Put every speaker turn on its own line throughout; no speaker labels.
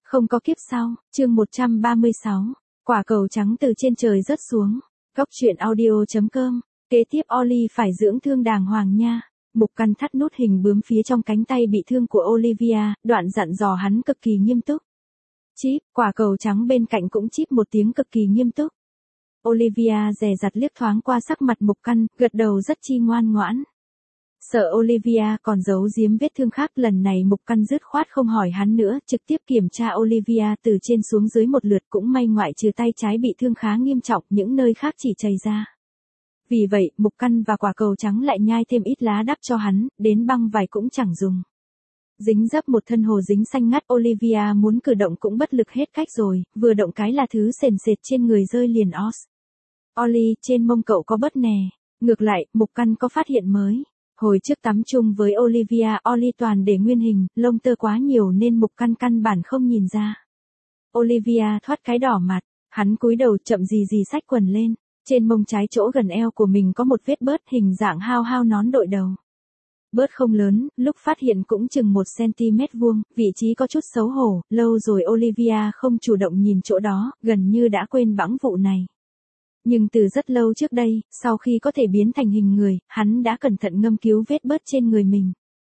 Không có kiếp sau, chương 136. Quả cầu trắng từ trên trời rớt xuống. Góc truyện audio.com. Kế tiếp Ollie phải dưỡng thương đàng hoàng nha. Mục Căn thắt nút hình bướm phía trong cánh tay bị thương của Olivia, đoạn dặn dò hắn cực kỳ nghiêm túc. Chíp, quả cầu trắng bên cạnh cũng chíp một tiếng cực kỳ nghiêm túc. Olivia dè dặt liếc thoáng qua sắc mặt Mục Căn, gật đầu rất chi ngoan ngoãn. Sợ Olivia còn giấu giếm vết thương khác, lần này Mục Căn dứt khoát không hỏi hắn nữa, trực tiếp kiểm tra Olivia từ trên xuống dưới một lượt, cũng may ngoại trừ tay trái bị thương khá nghiêm trọng, những nơi khác chỉ chảy ra. Vì vậy, Mục Căn và quả cầu trắng lại nhai thêm ít lá đắp cho hắn, đến băng vải cũng chẳng dùng. Dính dấp một thân hồ dính xanh ngắt, Olivia muốn cử động cũng bất lực hết cách rồi, vừa động cái là thứ sền sệt trên người rơi liền os. Ollie, trên mông cậu có bớt nè. Ngược lại, Mục Căn có phát hiện mới. Hồi trước tắm chung với Olivia, Ollie toàn để nguyên hình, lông tơ quá nhiều nên Mục Căn căn bản không nhìn ra. Olivia thoát cái đỏ mặt, hắn cúi đầu chậm gì gì xách quần lên. Trên mông trái chỗ gần eo của mình có một vết bớt hình dạng hao hao nón đội đầu. Bớt không lớn, lúc phát hiện cũng chừng 1 cm vuông, vị trí có chút xấu hổ, lâu rồi Olivia không chủ động nhìn chỗ đó, gần như đã quên bẵng vụ này. Nhưng từ rất lâu trước đây, sau khi có thể biến thành hình người, hắn đã cẩn thận ngâm cứu vết bớt trên người mình.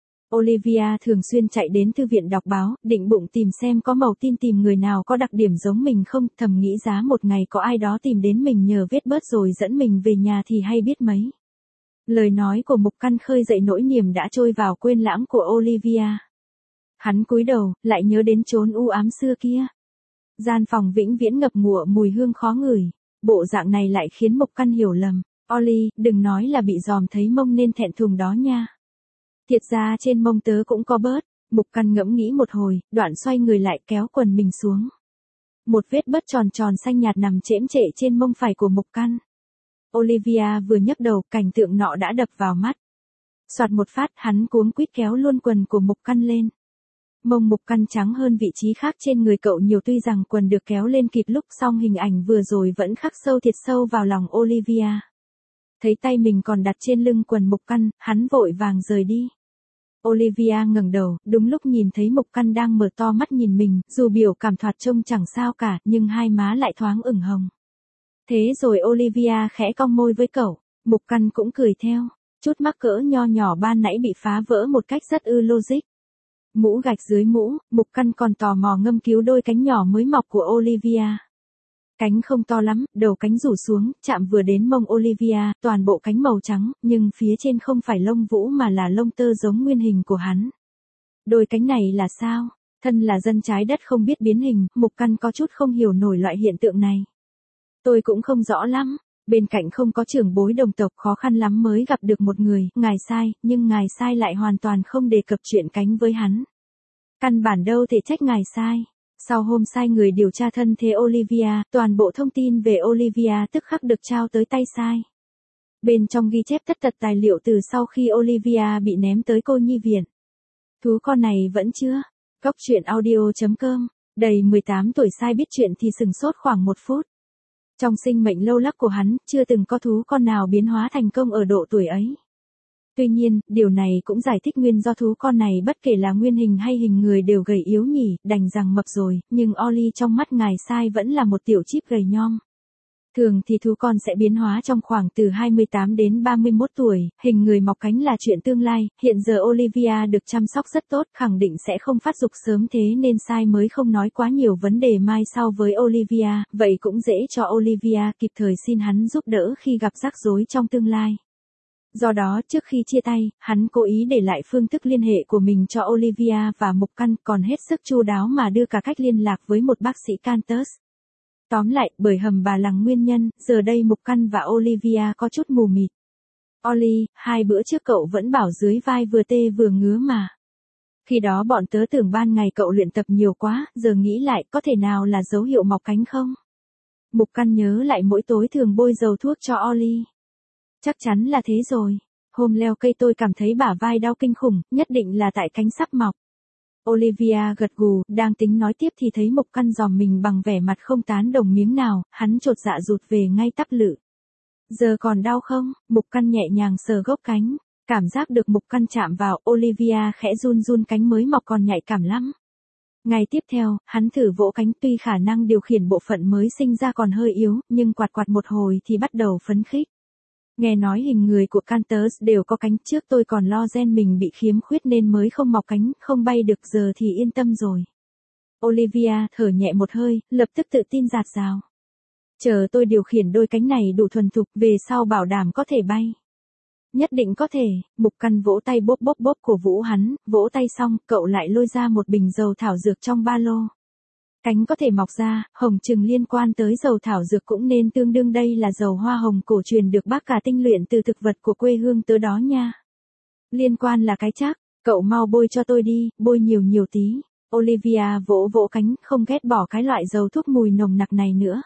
Olivia thường xuyên chạy đến thư viện đọc báo, định bụng tìm xem có mẩu tin tìm người nào có đặc điểm giống mình không, thầm nghĩ giá một ngày có ai đó tìm đến mình nhờ vết bớt rồi dẫn mình về nhà thì hay biết mấy. Lời nói của Mục Căn khơi dậy nỗi niềm đã trôi vào quên lãng của Olivia. Hắn cúi đầu, lại nhớ đến chốn u ám xưa kia. Gian phòng vĩnh viễn ngập ngụa mùi hương khó ngửi. Bộ dạng này lại khiến Mục Căn hiểu lầm. Ollie, đừng nói là bị dòm thấy mông nên thẹn thùng đó nha. Thiệt ra trên mông tớ cũng có bớt. Mục Căn ngẫm nghĩ một hồi, đoạn xoay người lại kéo quần mình xuống. Một vết bớt tròn tròn xanh nhạt nằm chễm chệ trên mông phải của Mục Căn. Olivia vừa nhấc đầu, cảnh tượng nọ đã đập vào mắt. Soạt một phát, hắn cuống quýt kéo luôn quần của Mục Căn lên. Mông Mục Căn trắng hơn vị trí khác trên người cậu nhiều, tuy rằng quần được kéo lên kịp lúc, song hình ảnh vừa rồi vẫn khắc sâu thiệt sâu vào lòng Olivia. Thấy tay mình còn đặt trên lưng quần Mục Căn, hắn vội vàng rời đi. Olivia ngẩng đầu, đúng lúc nhìn thấy Mục Căn đang mở to mắt nhìn mình, dù biểu cảm thoạt trông chẳng sao cả, nhưng hai má lại thoáng ửng hồng. Thế rồi Olivia khẽ cong môi với cậu, Mục Căn cũng cười theo, chút mắc cỡ nho nhỏ ban nãy bị phá vỡ một cách rất logic. Mũ gạch dưới mũ, Mục Căn còn tò mò ngâm cứu đôi cánh nhỏ mới mọc của Olivia. Cánh không to lắm, đầu cánh rủ xuống, chạm vừa đến mông Olivia, toàn bộ cánh màu trắng, nhưng phía trên không phải lông vũ mà là lông tơ giống nguyên hình của hắn. Đôi cánh này là sao? Thân là dân trái đất không biết biến hình, Mục Căn có chút không hiểu nổi loại hiện tượng này. Tôi cũng không rõ lắm. Bên cạnh không có trưởng bối đồng tộc, khó khăn lắm mới gặp được một người, ngài sai, nhưng ngài sai lại hoàn toàn không đề cập chuyện cánh với hắn. Căn bản đâu thể trách ngài sai. Sau hôm sai người điều tra thân thế Olivia, toàn bộ thông tin về Olivia tức khắc được trao tới tay sai. Bên trong ghi chép tất tật tài liệu từ sau khi Olivia bị ném tới cô nhi viện. Thú con này vẫn chưa. Góc truyện audio.com. Đầy 18 tuổi sai biết chuyện thì sừng sốt khoảng 1 phút. Trong sinh mệnh lâu lắc của hắn, chưa từng có thú con nào biến hóa thành công ở độ tuổi ấy. Tuy nhiên, điều này cũng giải thích nguyên do thú con này bất kể là nguyên hình hay hình người đều gầy yếu nhỉ, đành rằng mập rồi, nhưng Ollie trong mắt ngài sai vẫn là một tiểu chíp gầy nhom. Thường thì thú con sẽ biến hóa trong khoảng từ 28 đến 31 tuổi, hình người mọc cánh là chuyện tương lai, hiện giờ Olivia được chăm sóc rất tốt, khẳng định sẽ không phát dục sớm thế nên sai mới không nói quá nhiều vấn đề mai sau với Olivia, vậy cũng dễ cho Olivia kịp thời xin hắn giúp đỡ khi gặp rắc rối trong tương lai. Do đó trước khi chia tay, hắn cố ý để lại phương thức liên hệ của mình cho Olivia và Mục Căn, còn hết sức chu đáo mà đưa cả cách liên lạc với một bác sĩ Qantas. Tóm lại, bởi hầm bà lằng nguyên nhân, giờ đây Mục Căn và Olivia có chút mù mịt. Ollie, 2 bữa trước cậu vẫn bảo dưới vai vừa tê vừa ngứa mà. Khi đó bọn tớ tưởng ban ngày cậu luyện tập nhiều quá, giờ nghĩ lại có thể nào là dấu hiệu mọc cánh không? Mục Căn nhớ lại mỗi tối thường bôi dầu thuốc cho Ollie. Chắc chắn là thế rồi. Hôm leo cây tôi cảm thấy bả vai đau kinh khủng, nhất định là tại cánh sắp mọc. Olivia gật gù, đang tính nói tiếp thì thấy Mục Căn dòm mình bằng vẻ mặt không tán đồng miếng nào, hắn chột dạ rụt về ngay tắp lự. Giờ còn đau không? Mục Căn nhẹ nhàng sờ gốc cánh, cảm giác được Mục Căn chạm vào, Olivia khẽ run run, cánh mới mọc còn nhạy cảm lắm. Ngày tiếp theo, hắn thử vỗ cánh, tuy khả năng điều khiển bộ phận mới sinh ra còn hơi yếu, nhưng quạt quạt một hồi thì bắt đầu phấn khích. Nghe nói hình người của Cantus đều có cánh, trước tôi còn lo gen mình bị khiếm khuyết nên mới không mọc cánh, không bay được, giờ thì yên tâm rồi. Olivia thở nhẹ một hơi, lập tức tự tin rạt rào. Chờ tôi điều khiển đôi cánh này đủ thuần thục, về sau bảo đảm có thể bay. Nhất định có thể. Mục Căn vỗ tay bốp bốp bốp cổ vũ hắn, vỗ tay xong, cậu lại lôi ra một bình dầu thảo dược trong ba lô. Cánh có thể mọc ra, hồng chừng liên quan tới dầu thảo dược cũng nên tương đương, đây là dầu hoa hồng cổ truyền được bác cả tinh luyện từ thực vật của quê hương tớ đó nha. Liên quan là cái chắc, cậu mau bôi cho tôi đi, bôi nhiều nhiều tí. Olivia vỗ vỗ cánh, không ghét bỏ cái loại dầu thuốc mùi nồng nặc này nữa.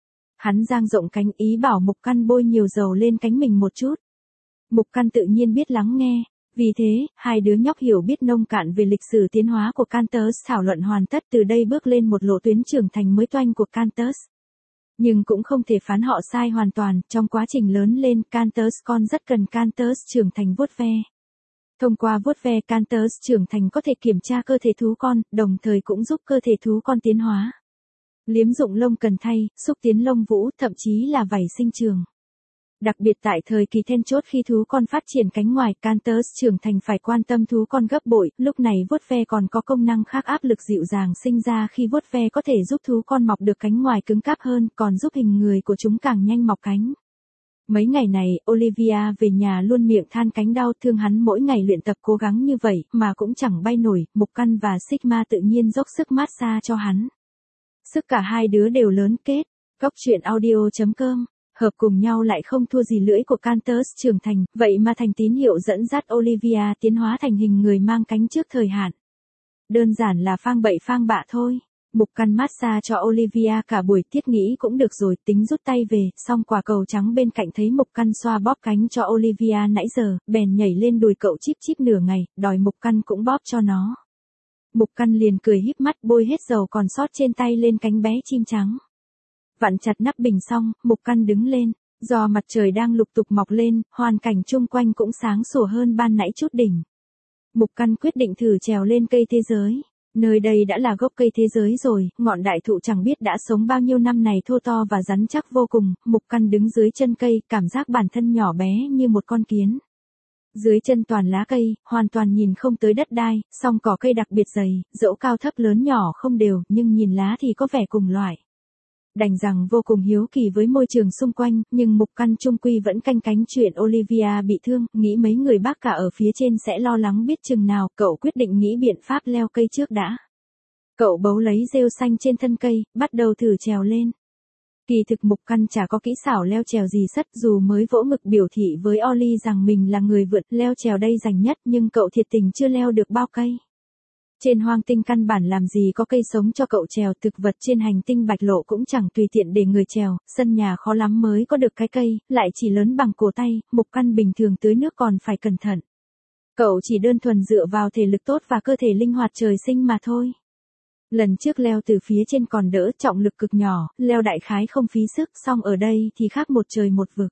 Hắn dang rộng cánh, ý bảo Mục Căn bôi nhiều dầu lên cánh mình một chút. Mục Căn tự nhiên biết lắng nghe, vì thế, hai đứa nhóc hiểu biết nông cạn về lịch sử tiến hóa của Cantus, thảo luận hoàn tất, từ đây bước lên một lộ tuyến trưởng thành mới toanh của Cantus. Nhưng cũng không thể phán họ sai hoàn toàn, trong quá trình lớn lên, Cantus con rất cần Cantus trưởng thành vuốt ve. Thông qua vuốt ve, Cantus trưởng thành có thể kiểm tra cơ thể thú con, đồng thời cũng giúp cơ thể thú con tiến hóa. Liếm dụng lông cần thay, xúc tiến lông vũ, thậm chí là vảy sinh trường. Đặc biệt tại thời kỳ then chốt khi thú con phát triển cánh ngoài, Cantus trưởng thành phải quan tâm thú con gấp bội, lúc này vuốt ve còn có công năng khác, áp lực dịu dàng sinh ra khi vuốt ve có thể giúp thú con mọc được cánh ngoài cứng cáp hơn, còn giúp hình người của chúng càng nhanh mọc cánh. Mấy ngày này, Olivia về nhà luôn miệng than cánh đau, thương hắn mỗi ngày luyện tập cố gắng như vậy, mà cũng chẳng bay nổi. Mục Căn và Sigma tự nhiên dốc sức massage cho hắn. Sức cả hai đứa đều lớn kết. Góc truyện audio.com, hợp cùng nhau lại không thua gì lưỡi của Cantus trưởng thành, vậy mà thành tín hiệu dẫn dắt Olivia tiến hóa thành hình người mang cánh trước thời hạn. Đơn giản là phang bậy phang bạ thôi. Mục Căn massage cho Olivia cả buổi, thiết nghĩ cũng được rồi, tính rút tay về, xong quả cầu trắng bên cạnh thấy Mục Căn xoa bóp cánh cho Olivia nãy giờ, bèn nhảy lên đùi cậu chíp chíp nửa ngày, đòi Mục Căn cũng bóp cho nó. Mục Căn liền cười híp mắt, bôi hết dầu còn sót trên tay lên cánh bé chim trắng. Vặn chặt nắp bình xong, Mục Căn đứng lên, do mặt trời đang lục tục mọc lên, hoàn cảnh chung quanh cũng sáng sủa hơn ban nãy chút đỉnh. Mục Căn quyết định thử trèo lên cây thế giới. Nơi đây đã là gốc cây thế giới rồi, ngọn đại thụ chẳng biết đã sống bao nhiêu năm này thô to và rắn chắc vô cùng. Mục Căn đứng dưới chân cây, cảm giác bản thân nhỏ bé như một con kiến. Dưới chân toàn lá cây, hoàn toàn nhìn không tới đất đai, song cỏ cây đặc biệt dày, dẫu cao thấp lớn nhỏ không đều, nhưng nhìn lá thì có vẻ cùng loại. Đành rằng vô cùng hiếu kỳ với môi trường xung quanh, nhưng Mục Căn chung quy vẫn canh cánh chuyện Olivia bị thương, nghĩ mấy người bác cả ở phía trên sẽ lo lắng biết chừng nào, cậu quyết định nghĩ biện pháp leo cây trước đã. Cậu bấu lấy rêu xanh trên thân cây, bắt đầu thử trèo lên. Kỳ thực Mục Căn chả có kỹ xảo leo trèo gì sất, dù mới vỗ ngực biểu thị với Oli rằng mình là người vượt leo trèo đây rành nhất, nhưng cậu thiệt tình chưa leo được bao cây. Trên hoang tinh căn bản làm gì có cây sống cho cậu trèo, thực vật trên hành tinh Bạch Lộ cũng chẳng tùy tiện để người trèo, sân nhà khó lắm mới có được cái cây, lại chỉ lớn bằng cổ tay, Mục Căn bình thường tưới nước còn phải cẩn thận. Cậu chỉ đơn thuần dựa vào thể lực tốt và cơ thể linh hoạt trời sinh mà thôi. Lần trước leo từ phía trên còn đỡ, trọng lực cực nhỏ, leo đại khái không phí sức, song ở đây thì khác một trời một vực.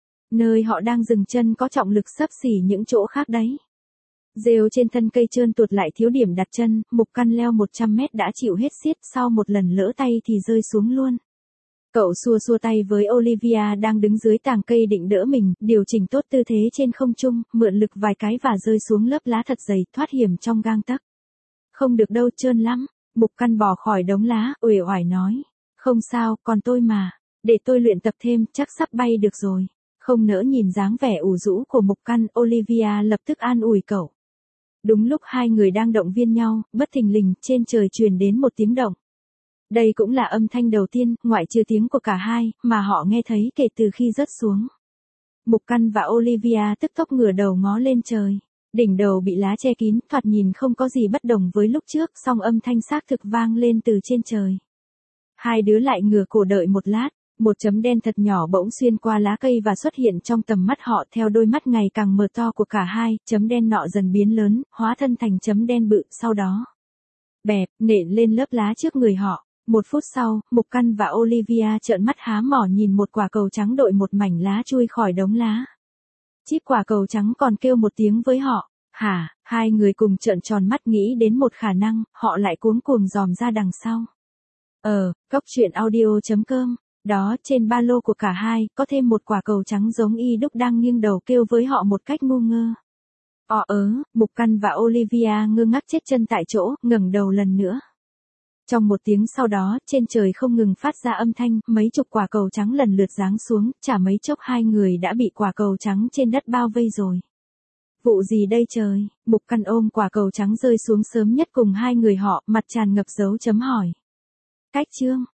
Nơi họ đang dừng chân có trọng lực xấp xỉ những chỗ khác đấy. Rêu trên thân cây trơn tuột lại thiếu điểm đặt chân, Mục Căn leo 100 mét đã chịu hết xiết, sau một lần lỡ tay thì rơi xuống luôn. Cậu xua xua tay với Olivia đang đứng dưới tàng cây định đỡ mình, điều chỉnh tốt tư thế trên không trung, mượn lực vài cái và rơi xuống lớp lá thật dày, thoát hiểm trong gang tấc. Không được đâu, trơn lắm. Mục Căn bò khỏi đống lá, uể oải nói. Không sao, còn tôi mà. Để tôi luyện tập thêm, chắc sắp bay được rồi. Không nỡ nhìn dáng vẻ ủ rũ của Mục Căn, Olivia lập tức an ủi cậu. Đúng lúc hai người đang động viên nhau, bất thình lình, trên trời truyền đến một tiếng động. Đây cũng là âm thanh đầu tiên, ngoại trừ tiếng của cả hai, mà họ nghe thấy kể từ khi rớt xuống. Mục Căn và Olivia tức tốc ngửa đầu ngó lên trời. Đỉnh đầu bị lá che kín, thoạt nhìn không có gì bất đồng với lúc trước, song âm thanh xác thực vang lên từ trên trời. Hai đứa lại ngửa cổ đợi một lát, một chấm đen thật nhỏ bỗng xuyên qua lá cây và xuất hiện trong tầm mắt họ, theo đôi mắt ngày càng mở to của cả hai, chấm đen nọ dần biến lớn, hóa thân thành chấm đen bự, sau đó bẹp, nện lên lớp lá trước người họ. Một phút sau, Mục Căn và Olivia trợn mắt há mỏ nhìn một quả cầu trắng đội một mảnh lá chui khỏi đống lá. Chíp quả cầu trắng còn kêu một tiếng với họ, Hả, hai người cùng trợn tròn mắt nghĩ đến một khả năng, họ lại cuống cuồng dòm ra đằng sau. Góc truyện audio.com, đó trên ba lô của cả hai, có thêm một quả cầu trắng giống y đúc đang nghiêng đầu kêu với họ một cách ngu ngơ. Mục Căn và Olivia ngơ ngác chết chân tại chỗ, ngẩng đầu lần nữa. Trong một tiếng sau đó, trên trời không ngừng phát ra âm thanh, mấy chục quả cầu trắng lần lượt giáng xuống, chả mấy chốc hai người đã bị quả cầu trắng trên đất bao vây rồi. Vụ gì đây trời, Mục Căn ôm quả cầu trắng rơi xuống sớm nhất cùng hai người họ, mặt tràn ngập dấu chấm hỏi. Cách chương